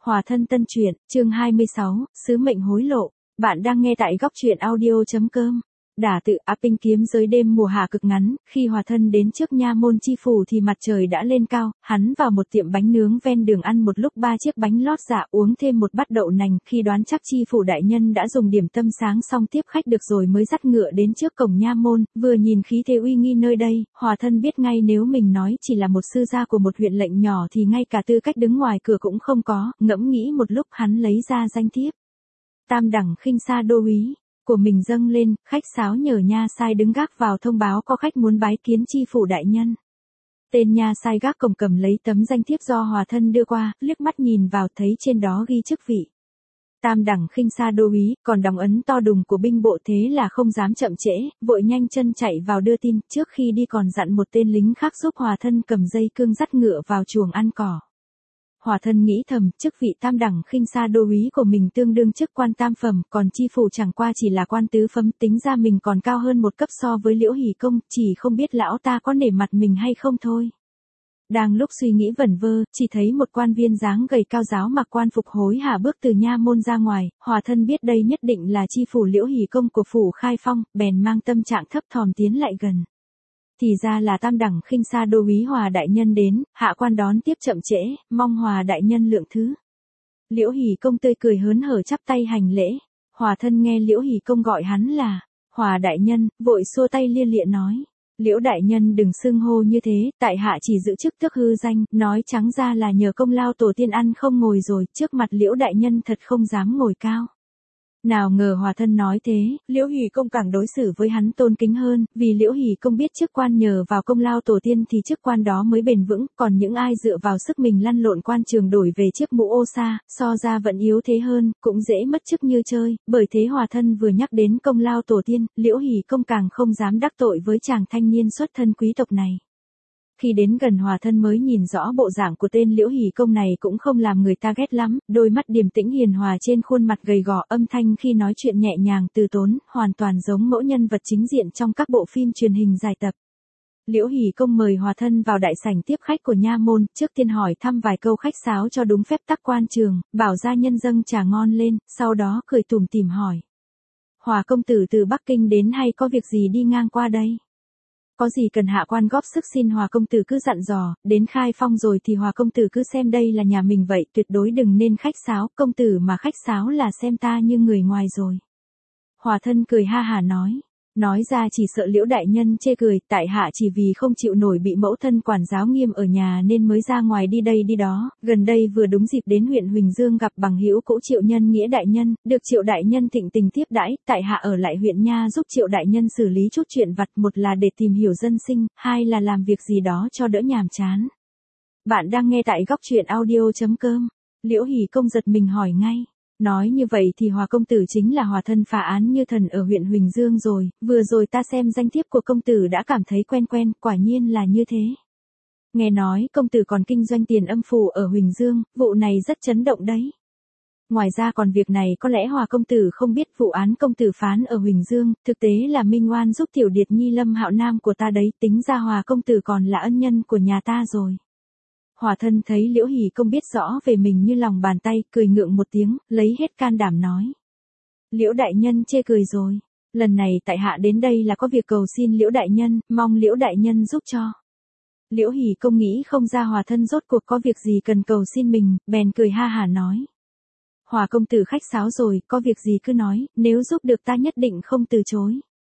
Hòa thân tân truyện, chương 26, sứ mệnh hối lộ. Bạn đang nghe tại góc truyện audio.com. Đả tự Apinh kiếm giới đêm mùa hạ cực ngắn, khi Hòa thân đến trước nha môn chi phủ thì mặt trời đã lên cao, hắn vào một tiệm bánh nướng ven đường ăn một lúc 3 chiếc bánh lót dạ uống thêm một bát đậu nành, khi đoán chắc chi phủ đại nhân đã dùng điểm tâm sáng xong tiếp khách được rồi mới dắt ngựa đến trước cổng nha môn, vừa nhìn khí thế uy nghi nơi đây, Hòa thân biết ngay nếu mình nói chỉ là một sư gia của một huyện lệnh nhỏ thì ngay cả tư cách đứng ngoài cửa cũng không có, ngẫm nghĩ một lúc hắn lấy ra danh thiếp. Tam đẳng khinh sa đô úy của mình dâng lên, khách sáo nhờ nha sai đứng gác vào thông báo có khách muốn bái kiến chi phủ đại nhân. Tên nha sai gác cổng cầm lấy tấm danh thiếp do Hòa thân đưa qua, liếc mắt nhìn vào thấy trên đó ghi chức vị tam đẳng khinh sa đô úy, còn đóng ấn to đùng của binh bộ, thế là không dám chậm trễ, vội nhanh chân chạy vào đưa tin, trước khi đi còn dặn một tên lính khác giúp Hòa thân cầm dây cương dắt ngựa vào chuồng ăn cỏ. Hòa thân nghĩ thầm, chức vị tam đẳng khinh sa đô úy của mình tương đương chức quan tam phẩm, còn chi phủ chẳng qua chỉ là quan tứ phẩm, tính ra mình còn cao hơn một cấp so với Liễu Hỷ Công, chỉ không biết lão ta có nể mặt mình hay không thôi. Đang lúc suy nghĩ vẩn vơ, chỉ thấy một quan viên dáng gầy cao giáo mặc quan phục hối hả bước từ nha môn ra ngoài, Hòa thân biết đây nhất định là chi phủ Liễu Hỷ Công của phủ Khai Phong, bèn mang tâm trạng thấp thỏm tiến lại gần. Thì ra là tam đẳng khinh sa đô úy Hòa đại nhân đến, hạ quan đón tiếp chậm trễ, mong Hòa đại nhân lượng thứ. Liễu Hỷ Công tươi cười hớn hở chắp tay hành lễ. Hòa thân nghe Liễu Hỷ Công gọi hắn là Hòa đại nhân, vội xua tay lia lịa nói: Liễu đại nhân đừng xưng hô như thế, tại hạ chỉ giữ chức tước hư danh, nói trắng ra là nhờ công lao tổ tiên ăn không ngồi rồi, trước mặt Liễu đại nhân thật không dám ngồi cao. Nào ngờ Hòa thân nói thế, Liễu Hỷ Công càng đối xử với hắn tôn kính hơn, vì Liễu Hỷ Công biết chức quan nhờ vào công lao tổ tiên thì chức quan đó mới bền vững, còn những ai dựa vào sức mình lăn lộn quan trường đổi về chiếc mũ ô sa, so ra vẫn yếu thế hơn, cũng dễ mất chức như chơi, bởi thế Hòa thân vừa nhắc đến công lao tổ tiên, Liễu Hỷ Công càng không dám đắc tội với chàng thanh niên xuất thân quý tộc này. Khi đến gần Hòa thân mới nhìn rõ bộ dạng của tên Liễu Hỷ Công này cũng không làm người ta ghét lắm, đôi mắt điềm tĩnh hiền hòa trên khuôn mặt gầy gò, âm thanh khi nói chuyện nhẹ nhàng từ tốn, hoàn toàn giống mẫu nhân vật chính diện trong các bộ phim truyền hình dài tập. Liễu Hỷ Công mời Hòa thân vào đại sảnh tiếp khách của nha môn, trước tiên hỏi thăm vài câu khách sáo cho đúng phép tắc quan trường, bảo gia nhân dâng trà ngon lên, sau đó cười tủm tỉm hỏi: Hòa công tử từ Bắc Kinh đến hay có việc gì đi ngang qua đây? Có gì cần hạ quan góp sức xin Hòa công tử cứ dặn dò, đến Khai Phong rồi thì Hòa công tử cứ xem đây là nhà mình vậy, tuyệt đối đừng nên khách sáo, công tử mà khách sáo là xem ta như người ngoài rồi. Hòa thân cười ha hả nói ra chỉ sợ Liễu đại nhân chê cười, tại hạ chỉ vì không chịu nổi bị mẫu thân quản giáo nghiêm ở nhà nên mới ra ngoài đi đây đi đó, gần đây vừa đúng dịp đến huyện Huỳnh Dương gặp bằng hữu cũ Triệu nhân Nghĩa đại nhân, được Triệu đại nhân thịnh tình tiếp đãi, tại hạ ở lại huyện nha giúp Triệu đại nhân xử lý chút chuyện vặt, một là để tìm hiểu dân sinh, hai là làm việc gì đó cho đỡ nhàm chán. Bạn đang nghe tại góc truyện audio.com. Liễu Hỷ Công giật mình hỏi ngay: Nói như vậy thì Hòa công tử chính là Hòa thân phá án như thần ở huyện Huỳnh Dương rồi, vừa rồi ta xem danh thiếp của công tử đã cảm thấy quen quen, quả nhiên là như thế. Nghe nói công tử còn kinh doanh tiền âm phủ ở Huỳnh Dương, vụ này rất chấn động đấy. Ngoài ra còn việc này có lẽ Hòa công tử không biết, vụ án công tử phán ở Huỳnh Dương, thực tế là minh oan giúp tiểu điệt nhi Lâm Hạo Nam của ta đấy, tính ra Hòa công tử còn là ân nhân của nhà ta rồi. Hòa thân thấy Liễu Hỷ Công biết rõ về mình như lòng bàn tay, cười ngượng một tiếng, lấy hết can đảm nói: Liễu đại nhân chê cười rồi, lần này tại hạ đến đây là có việc cầu xin Liễu đại nhân, mong Liễu đại nhân giúp cho. Liễu Hỷ Công nghĩ không ra Hòa thân rốt cuộc có việc gì cần cầu xin mình, bèn cười ha hả nói: Hòa công tử khách sáo rồi, có việc gì cứ nói, nếu giúp được ta nhất định không từ chối.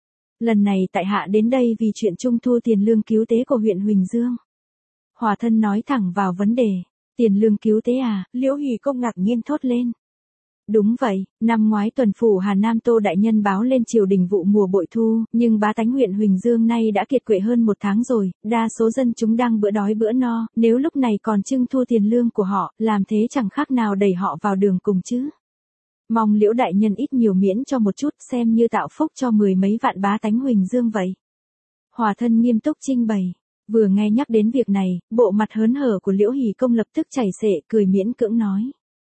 Lần này tại hạ đến đây vì chuyện trung thu tiền lương cứu tế của huyện Huỳnh Dương. Hòa thân nói thẳng vào vấn đề: Tiền lương cứu tế à? Liễu Hỷ Công ngạc nhiên thốt lên. Đúng vậy, năm ngoái tuần phủ Hà Nam Tô đại nhân báo lên triều đình vụ mùa bội thu, nhưng bá tánh huyện Huỳnh Dương nay đã kiệt quệ hơn một tháng rồi, đa số dân chúng đang bữa đói bữa no, nếu lúc này còn trưng thu tiền lương của họ, làm thế chẳng khác nào đẩy họ vào đường cùng chứ. Mong Liễu đại nhân ít nhiều miễn cho một chút, xem như tạo phúc cho mười mấy vạn bá tánh Huỳnh Dương vậy. Hòa thân nghiêm túc trình bày. Vừa nghe nhắc đến việc này, bộ mặt hớn hở của Liễu Hỷ Công lập tức chảy xệ, cười miễn cưỡng nói: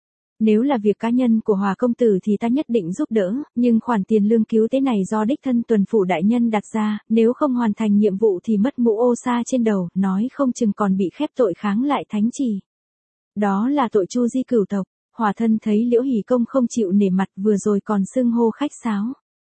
Nếu là việc cá nhân của Hòa công tử thì ta nhất định giúp đỡ, nhưng khoản tiền lương cứu tế này do đích thân tuần phủ đại nhân đặt ra, nếu không hoàn thành nhiệm vụ thì mất mũ ô sa trên đầu, nói không chừng còn bị khép tội kháng lại thánh chỉ. Đó là tội tru di cửu tộc. Hòa thân thấy Liễu Hỷ Công không chịu nể mặt, vừa rồi còn xưng hô khách sáo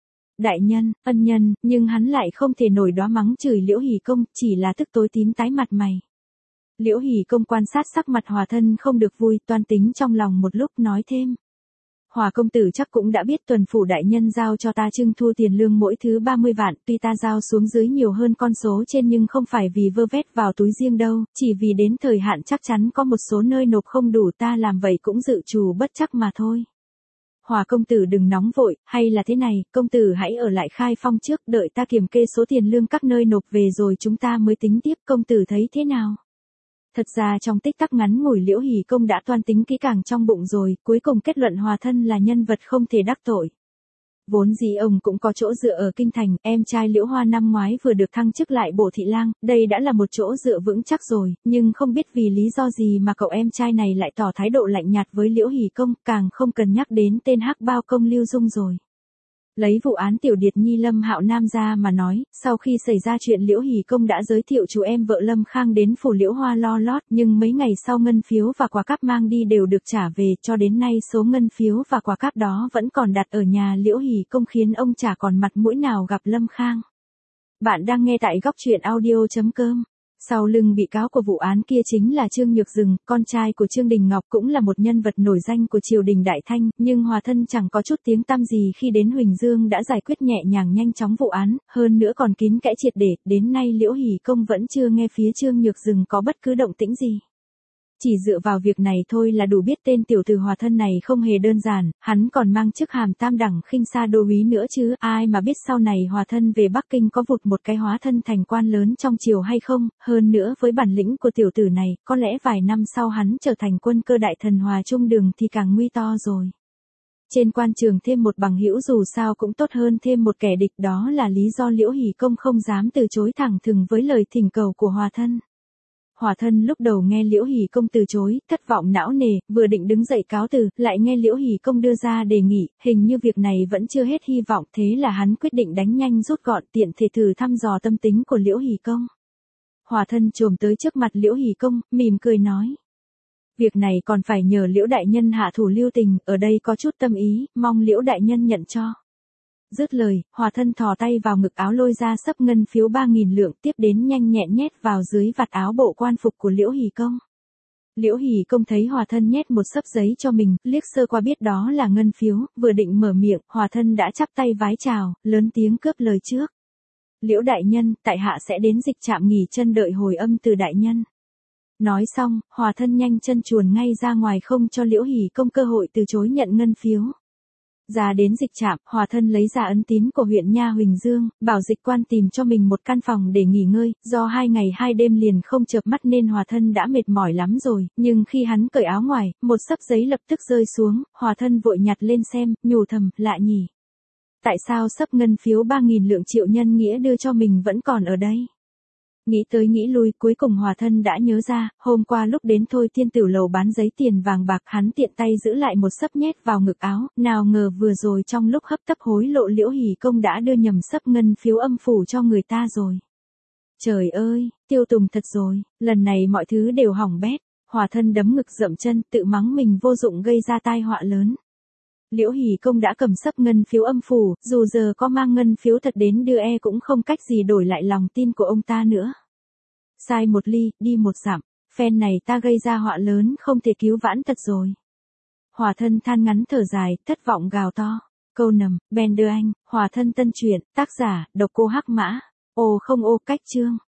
đại nhân, ân nhân, nhưng hắn lại không thể nổi đoá mắng chửi Liễu Hỷ Công, chỉ là tức tối tím tái mặt mày. Liễu Hỷ Công quan sát sắc mặt Hòa thân không được vui, toan tính trong lòng một lúc nói thêm. Hòa công tử chắc cũng đã biết tuần phủ đại nhân giao cho ta trưng thu tiền lương mỗi thứ 30 vạn, tuy ta giao xuống dưới nhiều hơn con số trên nhưng không phải vì vơ vét vào túi riêng đâu, chỉ vì đến thời hạn chắc chắn có một số nơi nộp không đủ, ta làm vậy cũng dự trù bất chắc mà thôi. Hòa công tử đừng nóng vội, hay là thế này, công tử hãy ở lại Khai Phong trước, đợi ta kiểm kê số tiền lương các nơi nộp về rồi chúng ta mới tính tiếp, công tử thấy thế nào? Thật ra trong tích tắc ngắn ngủi Liễu Hỷ Công đã toan tính kỹ càng trong bụng rồi, cuối cùng kết luận Hòa thân là nhân vật không thể đắc tội. Vốn dĩ ông cũng có chỗ dựa ở kinh thành, em trai Liễu Hoa năm ngoái vừa được thăng chức lại bổ thị lang, đây đã là một chỗ dựa vững chắc rồi, nhưng không biết vì lý do gì mà cậu em trai này lại tỏ thái độ lạnh nhạt với Liễu Hỷ Công, càng không cần nhắc đến tên hắc bao công Lưu Dung rồi. Lấy vụ án Tiểu Điệt Nhi Lâm Hạo Nam ra mà nói, sau khi xảy ra chuyện Liễu Hỷ Công đã giới thiệu chú em vợ Lâm Khang đến phủ Liễu Hoa lo lót, nhưng mấy ngày sau ngân phiếu và quà cáp mang đi đều được trả về, cho đến nay số ngân phiếu và quà cáp đó vẫn còn đặt ở nhà Liễu Hỷ Công khiến ông chả còn mặt mũi nào gặp Lâm Khang. Bạn đang nghe tại góc truyện audio.com. Sau lưng bị cáo của vụ án kia chính là Trương Nhược Dừng, con trai của Trương Đình Ngọc cũng là một nhân vật nổi danh của triều đình Đại Thanh, nhưng Hòa thân chẳng có chút tiếng tăm gì khi đến Huỳnh Dương đã giải quyết nhẹ nhàng nhanh chóng vụ án, hơn nữa còn kín kẽ triệt để, đến nay Liễu Hỷ Công vẫn chưa nghe phía Trương Nhược Dừng có bất cứ động tĩnh gì. Chỉ dựa vào việc này thôi là đủ biết tên tiểu tử Hòa thân này không hề đơn giản, hắn còn mang chức hàm tam đẳng khinh sa đô úy nữa chứ, ai mà biết sau này Hòa thân về Bắc Kinh có vụt một cái hóa thân thành quan lớn trong triều hay không, hơn nữa với bản lĩnh của tiểu tử này, có lẽ vài năm sau hắn trở thành quân cơ đại thần Hòa Trung Đường thì càng nguy to rồi. Trên quan trường thêm một bằng hữu dù sao cũng tốt hơn thêm một kẻ địch, đó là lý do Liễu Hỷ Công không dám từ chối thẳng thừng với lời thỉnh cầu của Hòa thân. Hòa thân lúc đầu nghe Liễu Hỷ Công từ chối, thất vọng não nề, vừa định đứng dậy cáo từ, lại nghe Liễu Hỷ Công đưa ra đề nghị, hình như việc này vẫn chưa hết hy vọng, thế là hắn quyết định đánh nhanh rút gọn, tiện thể thử thăm dò tâm tính của Liễu Hỷ Công. Hòa thân chồm tới trước mặt Liễu Hỷ Công, mỉm cười nói. Việc này còn phải nhờ Liễu đại nhân hạ thủ lưu tình, ở đây có chút tâm ý, mong Liễu đại nhân nhận cho. Dứt lời, Hòa thân thò tay vào ngực áo lôi ra xấp ngân phiếu 3.000 lượng, tiếp đến nhanh nhẹn nhét vào dưới vạt áo bộ quan phục của Liễu Hỷ Công. Liễu Hỷ Công thấy Hòa thân nhét một xấp giấy cho mình, liếc sơ qua biết đó là ngân phiếu, vừa định mở miệng, Hòa thân đã chắp tay vái chào, lớn tiếng cướp lời trước. Liễu đại nhân, tại hạ sẽ đến dịch trạm nghỉ chân đợi hồi âm từ đại nhân. Nói xong, Hòa thân nhanh chân chuồn ngay ra ngoài không cho Liễu Hỷ Công cơ hội từ chối nhận ngân phiếu. Ra đến dịch trạm, Hòa thân lấy ra ấn tín của huyện nha Huỳnh Dương, bảo dịch quan tìm cho mình một căn phòng để nghỉ ngơi, do 2 ngày 2 đêm liền không chợp mắt nên Hòa thân đã mệt mỏi lắm rồi, nhưng khi hắn cởi áo ngoài, một xấp giấy lập tức rơi xuống, Hòa thân vội nhặt lên xem, nhủ thầm, lạ nhỉ. Tại sao xấp ngân phiếu 3.000 lượng Triệu Nhân Nghĩa đưa cho mình vẫn còn ở đây? Nghĩ tới nghĩ lui, cuối cùng Hòa thân đã nhớ ra, hôm qua lúc đến Thôi Thiên Tiểu Lầu bán giấy tiền vàng bạc, hắn tiện tay giữ lại một xấp nhét vào ngực áo, nào ngờ vừa rồi trong lúc hấp tấp hối lộ Liễu Hỷ Công đã đưa nhầm xấp ngân phiếu âm phủ cho người ta rồi. Trời ơi, Tiêu Tùng thật rồi, lần này mọi thứ đều hỏng bét. Hòa thân đấm ngực dậm chân, tự mắng mình vô dụng gây ra tai họa lớn. Liễu Hỷ Công đã cầm xấp ngân phiếu âm phủ, dù giờ có mang ngân phiếu thật đến đưa cũng không cách gì đổi lại lòng tin của ông ta nữa. Sai một ly, đi một dặm, phen này ta gây ra họa lớn không thể cứu vãn thật rồi. Hòa thân than ngắn thở dài, thất vọng gào to. Câu nầm, bèn đưa anh, Hòa thân tân truyện, tác giả, độc cô Hắc Mã. Ô không ô cách chương.